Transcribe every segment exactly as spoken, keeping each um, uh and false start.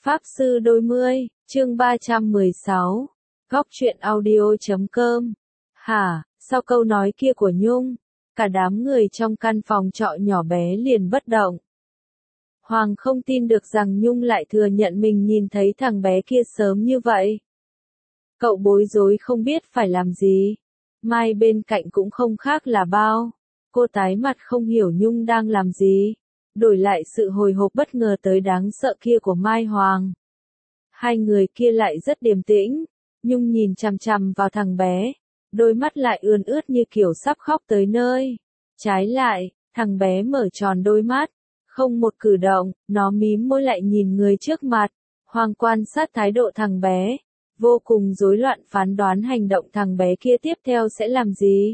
Pháp Sư Đôi Mươi, chương ba trăm mười sáu, góc truyện audio chấm com. Hả, sau câu nói kia của Nhung, cả đám người trong căn phòng trọ nhỏ bé liền bất động. Hoàng không tin được rằng Nhung lại thừa nhận mình nhìn thấy thằng bé kia sớm như vậy. Cậu bối rối không biết phải làm gì. Mai bên cạnh cũng không khác là bao. Cô tái mặt không hiểu Nhung đang làm gì. Đổi lại sự hồi hộp bất ngờ tới đáng sợ kia của Mai Hoàng. Hai người kia lại rất điềm tĩnh. Nhung nhìn chằm chằm vào thằng bé. Đôi mắt lại ươn ướt như kiểu sắp khóc tới nơi. Trái lại, thằng bé mở tròn đôi mắt. Không một cử động, nó mím môi lại nhìn người trước mặt. Hoàng quan sát thái độ thằng bé. Vô cùng rối loạn phán đoán hành động thằng bé kia tiếp theo sẽ làm gì.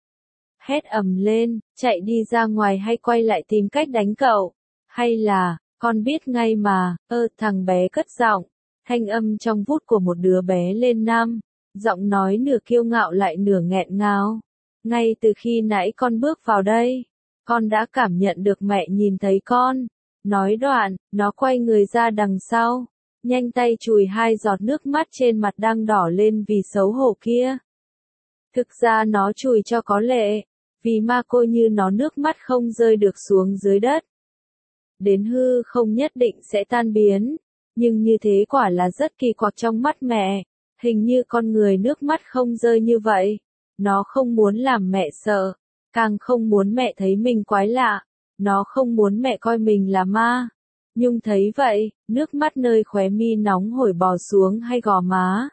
Hét ầm lên, chạy đi ra ngoài hay quay lại tìm cách đánh cậu. Hay là, con biết ngay mà, ơ thằng bé cất giọng. Thanh âm trong vút của một đứa bé lên năm. Giọng nói nửa kiêu ngạo lại nửa nghẹn ngào. Ngay từ khi nãy con bước vào đây, con đã cảm nhận được mẹ nhìn thấy con. Nói đoạn, nó quay người ra đằng sau. Nhanh tay chùi hai giọt nước mắt trên mặt đang đỏ lên vì xấu hổ kia. Thực ra nó chùi cho có lệ, vì ma cô như nó nước mắt không rơi được xuống dưới đất. Đến hư không nhất định sẽ tan biến, nhưng như thế quả là rất kỳ quặc trong mắt mẹ. Hình như con người nước mắt không rơi như vậy. Nó không muốn làm mẹ sợ, càng không muốn mẹ thấy mình quái lạ. Nó không muốn mẹ coi mình là ma. Nhung thấy vậy, nước mắt nơi khóe mi nóng hổi bò xuống hay gò má.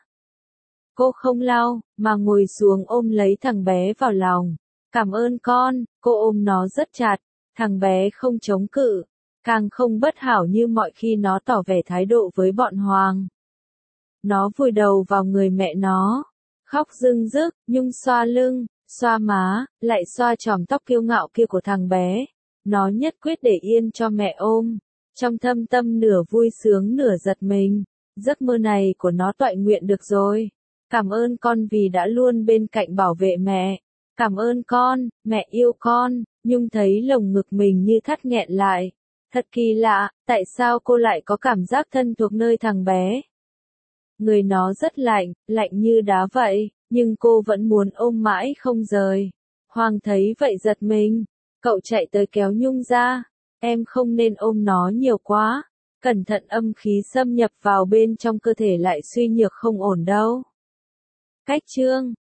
Cô không lau, mà ngồi xuống ôm lấy thằng bé vào lòng. Cảm ơn con, cô ôm nó rất chặt, thằng bé không chống cự, càng không bất hảo như mọi khi nó tỏ vẻ thái độ với bọn Hoàng. Nó vùi đầu vào người mẹ nó, khóc rưng rức. Nhung xoa lưng, xoa má, lại xoa chòm tóc kiêu ngạo kia của thằng bé. Nó nhất quyết để yên cho mẹ ôm. Trong thâm tâm nửa vui sướng nửa giật mình, giấc mơ này của nó toại nguyện được rồi. Cảm ơn con vì đã luôn bên cạnh bảo vệ mẹ. Cảm ơn con, mẹ yêu con. Nhung thấy lồng ngực mình như thắt nghẹn lại. Thật kỳ lạ, tại sao cô lại có cảm giác thân thuộc nơi thằng bé? Người nó rất lạnh, lạnh như đá vậy, nhưng cô vẫn muốn ôm mãi không rời. Hoàng thấy vậy giật mình, cậu chạy tới kéo Nhung ra. Em không nên ôm nó nhiều quá, cẩn thận âm khí xâm nhập vào bên trong cơ thể lại suy nhược không ổn đâu. Cách chương